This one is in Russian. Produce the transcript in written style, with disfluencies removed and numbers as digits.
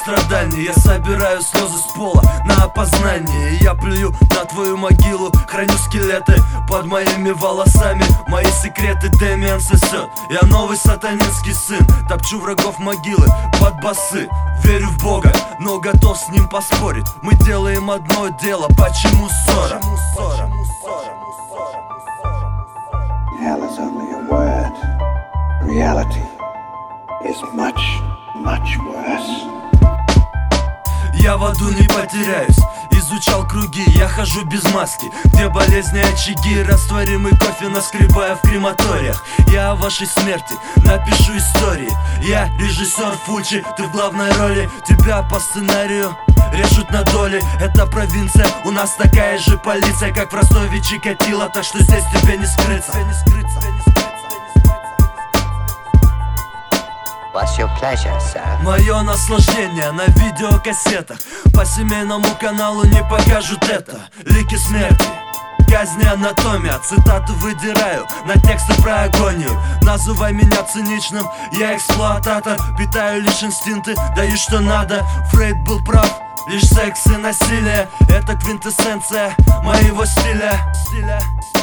страдания. Я собираю слезы с пола на опознание. И я плюю на твою могилу, храню скелеты под моими волосами. Мои секреты Дэмиан сосет. Я новый сатанинский сын, топчу врагов могилы под басы. Верю в Бога, но готов с ним поспорить. Мы делаем одно дело, почему ссора? Hell is only a word. Reality is much, much worse. Я в аду не потеряюсь, изучал круги, я хожу без маски. Где болезни, очаги, растворимый кофе наскребая в крематориях. Я о вашей смерти напишу истории. Я режиссер Фучи, ты в главной роли. Тебя по сценарию режут на доли. Это провинция, у нас такая же полиция, как в Ростове Чикатило. Так что здесь тебе не скрыться. What's your pleasure, sir? Мое наслаждение на видеокассетах. По семейному каналу не покажут это. Лики смерти, казни, анатомия. Цитаты выдираю на тексты про агонию. Называй меня циничным, я эксплуататор. Питаю лишь инстинкты, даю что надо. Фрейд был прав, лишь секс и насилие — это квинтэссенция моего стиля.